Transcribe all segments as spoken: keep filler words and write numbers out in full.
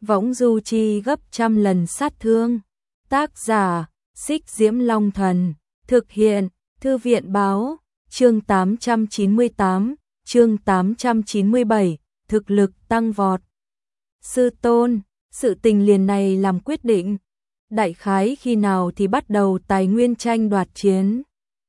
võng du chi gấp trăm lần sát thương. Tác giả, Xích Diễm Long Thần. Thực hiện, Thư viện Báo. Chương tám trăm chín mươi tám, chương tám trăm chín mươi bảy, thực lực tăng vọt. Sư tôn, sự tình liền này làm quyết định. Đại khái khi nào thì bắt đầu tài nguyên tranh đoạt chiến?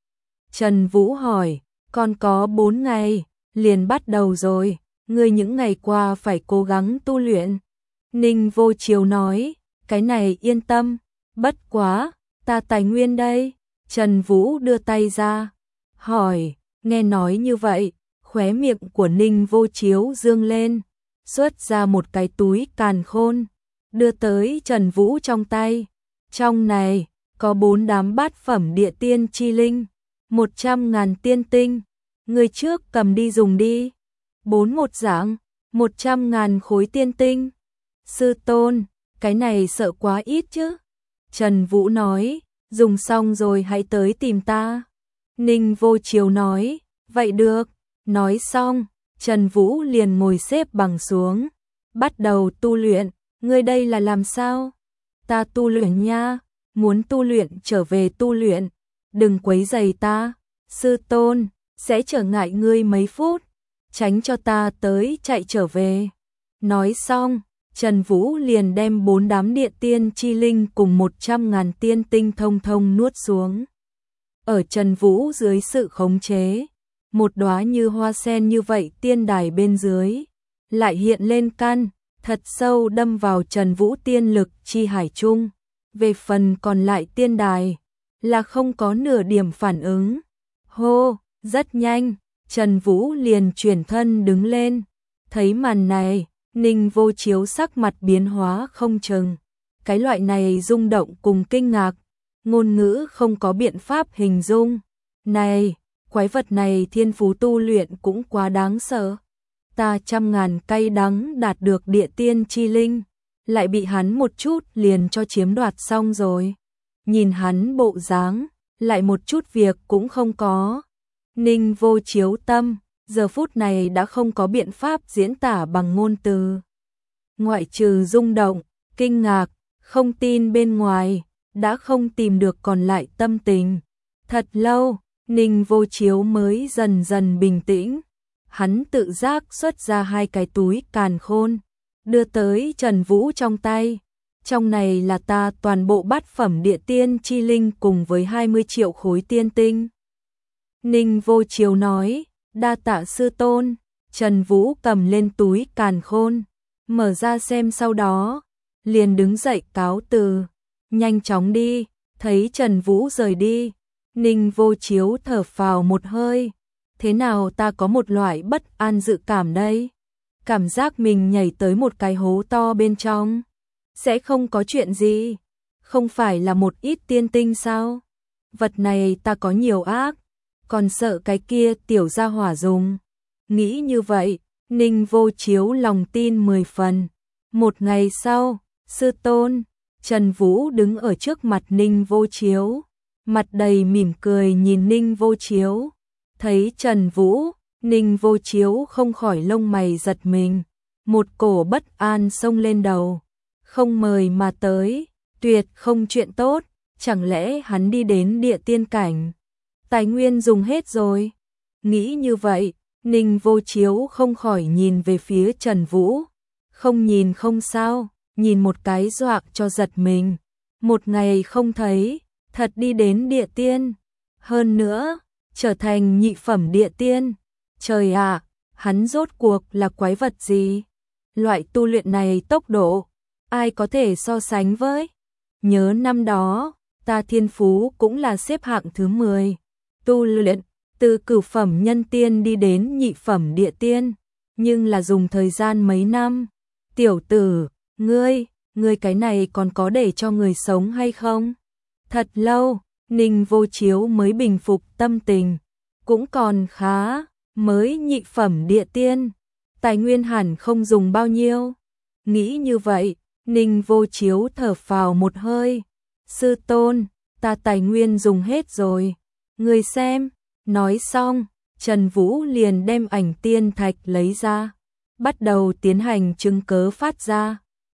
Trần Vũ hỏi, còn có bốn ngày, liền bắt đầu rồi, ngươi những ngày qua phải cố gắng tu luyện. Ninh Vô Chiếu nói, cái này yên tâm, bất quá, ta tài nguyên đây. Trần Vũ đưa tay ra, hỏi, nghe nói như vậy, khóe miệng của Ninh Vô Chiếu dương lên, xuất ra một cái túi càn khôn, đưa tới Trần Vũ trong tay. Trong này, có bốn đám bát phẩm địa tiên chi linh, một trăm ngàn tiên tinh, người trước cầm đi dùng đi. Bốn một dạng, một trăm ngàn khối tiên tinh. Sư tôn, cái này sợ quá ít chứ. Trần Vũ nói, dùng xong rồi hãy tới tìm ta. Ninh Vô Chiếu nói, vậy được. Nói xong, Trần Vũ liền ngồi xếp bằng xuống, bắt đầu tu luyện. Ngươi đây là làm sao? Ta tu luyện nha, muốn tu luyện trở về tu luyện, đừng quấy rầy ta. Sư tôn, sẽ trở ngại ngươi mấy phút, tránh cho ta tới chạy trở về. Nói xong, Trần Vũ liền đem bốn đám địa tiên chi linh cùng một trăm ngàn tiên tinh thông thông nuốt xuống. Ở Trần Vũ dưới sự khống chế, một đóa như hoa sen như vậy tiên đài bên dưới, lại hiện lên căn, thật sâu đâm vào Trần Vũ tiên lực chi hải chung. Về phần còn lại tiên đài, là không có nửa điểm phản ứng. Hô, rất nhanh, Trần Vũ liền chuyển thân đứng lên. Thấy màn này, Ninh Vô Chiếu sắc mặt biến hóa không chừng. Cái loại này rung động cùng kinh ngạc, ngôn ngữ không có biện pháp hình dung. Này, quái vật này thiên phú tu luyện cũng quá đáng sợ. Ta trăm ngàn cay đắng đạt được địa tiên chi linh, lại bị hắn một chút liền cho chiếm đoạt xong rồi. Nhìn hắn bộ dáng, lại một chút việc cũng không có. Ninh Vô Chiếu tâm, giờ phút này đã không có biện pháp diễn tả bằng ngôn từ. Ngoại trừ rung động, kinh ngạc, không tin bên ngoài, đã không tìm được còn lại tâm tình. Thật lâu, Ninh Vô Chiếu mới dần dần bình tĩnh. Hắn tự giác xuất ra hai cái túi càn khôn, đưa tới Trần Vũ trong tay. Trong này là ta toàn bộ bát phẩm địa tiên chi linh cùng với hai mươi triệu khối tiên tinh. Ninh Vô Chiếu nói, đa tạ sư tôn. Trần Vũ cầm lên túi càn khôn, mở ra xem sau đó, liền đứng dậy cáo từ. Nhanh chóng đi. Thấy Trần Vũ rời đi, Ninh Vô Chiếu thở phào một hơi. Thế nào ta có một loại bất an dự cảm đây? Cảm giác mình nhảy tới một cái hố to bên trong. Sẽ không có chuyện gì. Không phải là một ít tiên tinh sao? Vật này ta có nhiều ác, còn sợ cái kia tiểu gia hỏa dùng. Nghĩ như vậy, Ninh Vô Chiếu lòng tin mười phần. Một ngày sau, sư tôn, Trần Vũ đứng ở trước mặt Ninh Vô Chiếu, mặt đầy mỉm cười nhìn Ninh Vô Chiếu. Thấy Trần Vũ, Ninh Vô Chiếu không khỏi lông mày giật mình, một cổ bất an xông lên đầu. Không mời mà tới, tuyệt không chuyện tốt, chẳng lẽ hắn đi đến địa tiên cảnh, tài nguyên dùng hết rồi? Nghĩ như vậy, Ninh Vô Chiếu không khỏi nhìn về phía Trần Vũ. Không nhìn không sao, nhìn một cái dọa cho giật mình. Một ngày không thấy, thật đi đến địa tiên. Hơn nữa, trở thành nhị phẩm địa tiên. Trời ạ, hắn rốt cuộc là quái vật gì? Loại tu luyện này tốc độ, ai có thể so sánh với? Nhớ năm đó, ta thiên phú cũng là xếp hạng thứ mười. Tu luyện, từ cửu phẩm nhân tiên đi đến nhị phẩm địa tiên. Nhưng là dùng thời gian mấy năm. Tiểu tử, ngươi, ngươi cái này còn có để cho người sống hay không? Thật lâu, Ninh Vô Chiếu mới bình phục tâm tình. Cũng còn khá, mới nhị phẩm địa tiên. Tài nguyên hẳn không dùng bao nhiêu. Nghĩ như vậy, Ninh Vô Chiếu thở phào một hơi. Sư tôn, ta tài nguyên dùng hết rồi. Ngươi xem. Nói xong, Trần Vũ liền đem ảnh tiên thạch lấy ra, bắt đầu tiến hành chứng cớ phát ra.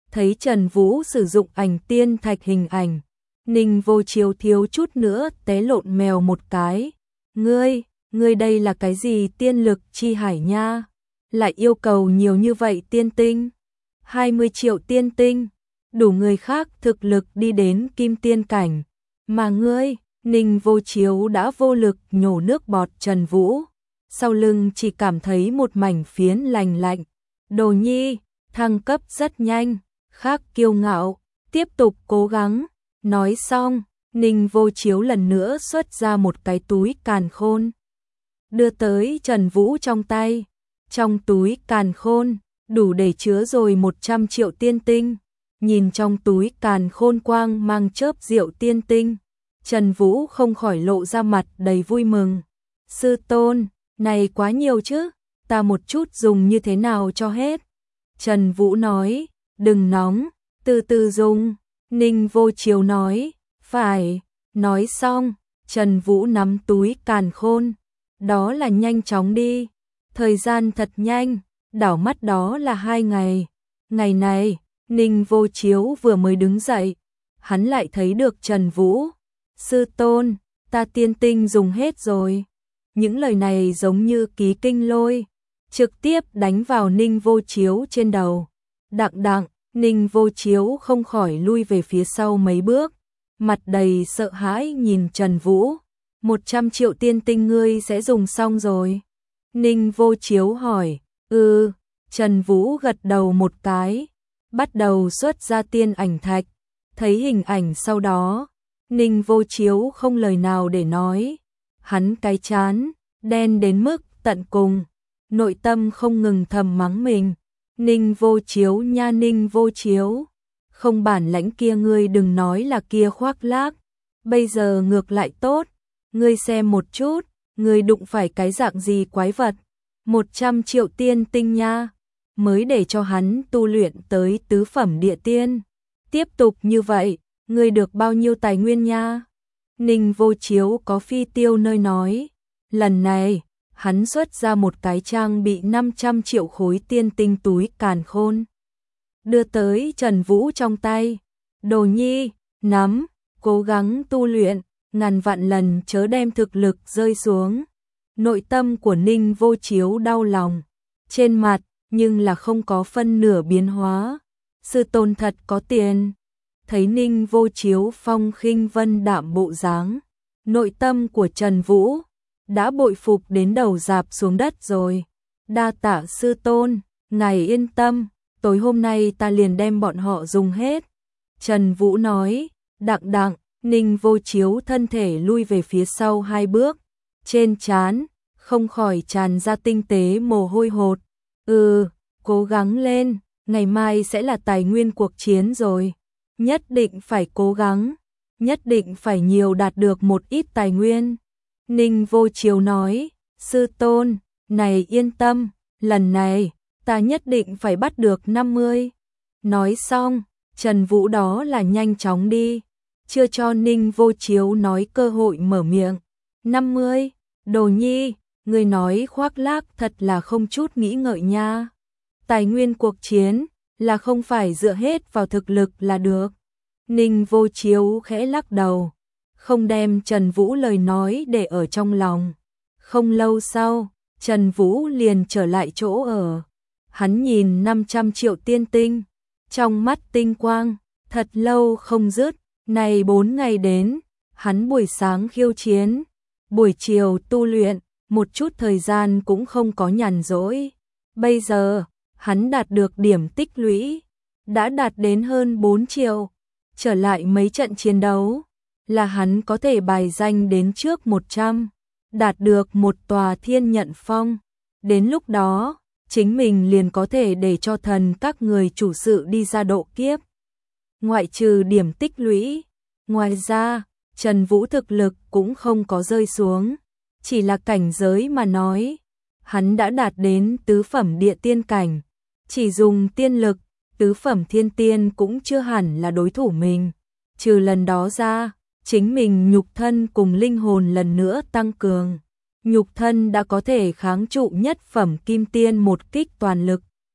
Thấy Trần Vũ sử dụng ảnh tiên thạch hình ảnh, Ninh Vô Chiếu thiếu chút nữa té lộn mèo một cái. Ngươi, ngươi đây là cái gì tiên lực chi hải nha? Lại yêu cầu nhiều như vậy tiên tinh? hai mươi triệu tiên tinh, đủ người khác thực lực đi đến kim tiên cảnh. Mà ngươi, Ninh Vô Chiếu đã vô lực nhổ nước bọt Trần Vũ. Sau lưng chỉ cảm thấy một mảnh phiến lành lạnh. Đồ nhi, thăng cấp rất nhanh, khác kiêu ngạo, tiếp tục cố gắng. Nói xong, Ninh Vô Chiếu lần nữa xuất ra một cái túi càn khôn, đưa tới Trần Vũ trong tay. Trong túi càn khôn, đủ để chứa rồi một trăm triệu tiên tinh. Nhìn trong túi càn khôn quang mang chớp diệu tiên tinh, Trần Vũ không khỏi lộ ra mặt đầy vui mừng. Sư tôn, này quá nhiều chứ, ta một chút dùng như thế nào cho hết? Trần Vũ nói, đừng nóng, từ từ dùng. Ninh Vô Chiếu nói, phải. Nói xong, Trần Vũ nắm túi càn khôn, đó là nhanh chóng đi. Thời gian thật nhanh, đảo mắt đó là hai ngày. Ngày này, Ninh Vô Chiếu vừa mới đứng dậy, hắn lại thấy được Trần Vũ. Sư tôn, ta tiên tinh dùng hết rồi. Những lời này giống như ký kinh lôi, trực tiếp đánh vào Ninh Vô Chiếu trên đầu. Đặng đặng, Ninh Vô Chiếu không khỏi lui về phía sau mấy bước, mặt đầy sợ hãi nhìn Trần Vũ. Một trăm triệu tiên tinh ngươi sẽ dùng xong rồi? Ninh Vô Chiếu hỏi. Ừ, Trần Vũ gật đầu một cái, bắt đầu xuất ra tiên ảnh thạch. Thấy hình ảnh sau đó, Ninh Vô Chiếu không lời nào để nói. Hắn cái chán đen đến mức tận cùng, nội tâm không ngừng thầm mắng mình. Ninh Vô Chiếu nha, Ninh Vô Chiếu, không bản lãnh kia ngươi đừng nói là kia khoác lác, bây giờ ngược lại tốt, ngươi xem một chút, ngươi đụng phải cái dạng gì quái vật, một trăm triệu tiên tinh nha, mới để cho hắn tu luyện tới tứ phẩm địa tiên. Tiếp tục như vậy, ngươi được bao nhiêu tài nguyên nha? Ninh Vô Chiếu có phi tiêu nơi nói, lần này, hắn xuất ra một cái trang bị năm trăm triệu khối tiên tinh túi càn khôn, đưa tới Trần Vũ trong tay. Đồ nhi, nắm, cố gắng tu luyện, ngàn vạn lần chớ đem thực lực rơi xuống. Nội tâm của Ninh Vô Chiếu đau lòng, trên mặt nhưng là không có phân nửa biến hóa. Sư tôn thật có tiền. Thấy Ninh Vô Chiếu phong khinh vân đạm bộ dáng, nội tâm của Trần Vũ đã bội phục đến đầu rạp xuống đất rồi. Đa tạ sư tôn, ngài yên tâm, tối hôm nay ta liền đem bọn họ dùng hết. Trần Vũ nói. Đặng đặng, Ninh Vô Chiếu thân thể lui về phía sau hai bước, trên trán không khỏi tràn ra tinh tế mồ hôi hột. Ừ, cố gắng lên, ngày mai sẽ là tài nguyên cuộc chiến rồi. Nhất định phải cố gắng, nhất định phải nhiều đạt được một ít tài nguyên. Ninh Vô Chiếu nói, sư tôn, này yên tâm, lần này, ta nhất định phải bắt được năm mươi. Nói xong, Trần Vũ đó là nhanh chóng đi, chưa cho Ninh Vô Chiếu nói cơ hội mở miệng. năm mươi, đồ nhi, người nói khoác lác thật là không chút nghĩ ngợi nha. Tài nguyên cuộc chiến là không phải dựa hết vào thực lực là được. Ninh Vô Chiếu khẽ lắc đầu, không đem Trần Vũ lời nói để ở trong lòng. Không lâu sau, Trần Vũ liền trở lại chỗ ở. Hắn nhìn năm trăm triệu tiên tinh, trong mắt tinh quang, thật lâu không dứt. Này bốn ngày đến, hắn buổi sáng khiêu chiến, buổi chiều tu luyện, một chút thời gian cũng không có nhàn rỗi. Bây giờ, hắn đạt được điểm tích lũy, đã đạt đến hơn bốn triệu. Trở lại mấy trận chiến đấu, là hắn có thể bài danh đến trước một trăm, đạt được một tòa thiên nhận phong. Đến lúc đó, chính mình liền có thể để cho thần các người chủ sự đi ra độ kiếp. Ngoại trừ điểm tích lũy, ngoài ra, Trần Vũ thực lực cũng không có rơi xuống, chỉ là cảnh giới mà nói. Hắn đã đạt đến tứ phẩm địa tiên cảnh, chỉ dùng tiên lực, tứ phẩm thiên tiên cũng chưa hẳn là đối thủ mình. Trừ lần đó ra, chính mình nhục thân cùng linh hồn lần nữa tăng cường. Nhục thân đã có thể kháng trụ nhất phẩm kim tiên một kích toàn lực.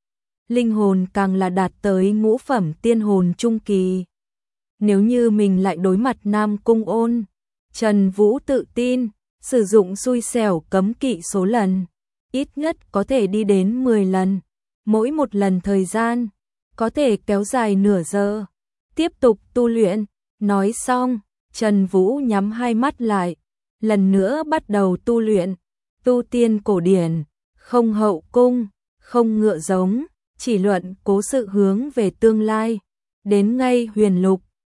linh hồn càng là đạt tới ngũ phẩm tiên hồn trung kỳ. Nếu như mình lại đối mặt Nam Cung Ôn, Trần Vũ tự tin, sử dụng xui xẻo cấm kỵ số lần, ít nhất có thể đi đến mười lần, mỗi một lần thời gian có thể kéo dài nửa giờ. Tiếp tục tu luyện, nói xong, Trần Vũ nhắm hai mắt lại, lần nữa bắt đầu tu luyện, tu tiên cổ điển, không hậu cung, không ngựa giống, chỉ luận cố sự hướng về tương lai, đến ngay huyền lục,